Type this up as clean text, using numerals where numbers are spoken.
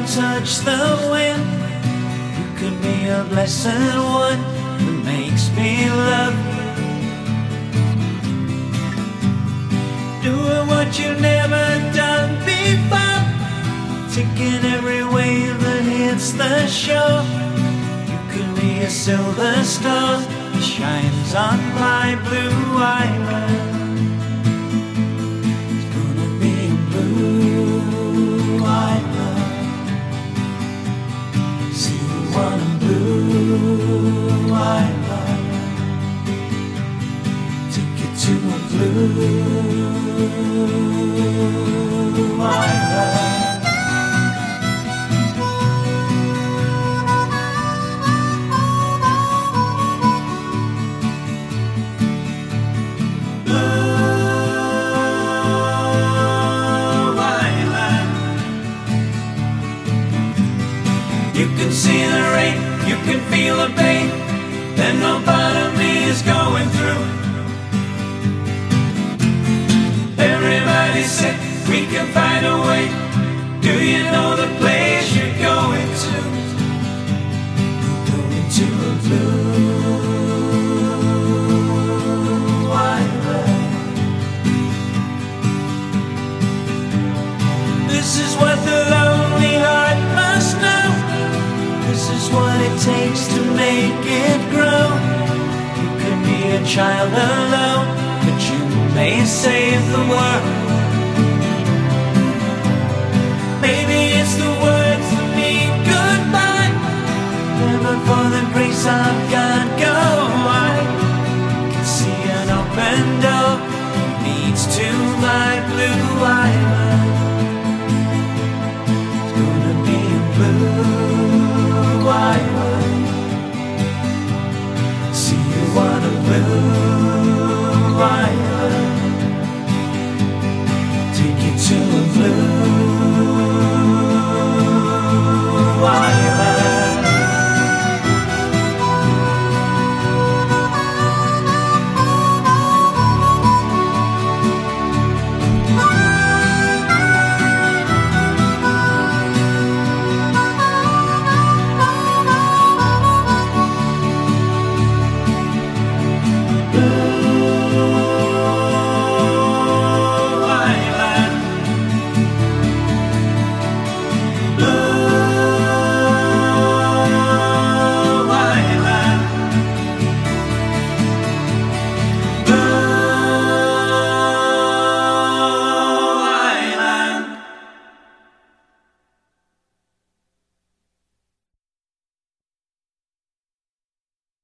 touch the wind. You could be a blessed one that makes me love you. Doing what you've never done before, taking every wave that hits the shore. You could be a silver star that shines on my blue island. It's gonna be a blue island. See you on a blue island. Take you to a blue island. You can see the rain, you can feel the pain that no part of me is going through. Everybody said we can find a way. Do you know the place you're going to? Going to a blue island. This is what the lonely heart must know. This is what it takes to make it grow. You can be a child alone, but you may save the world.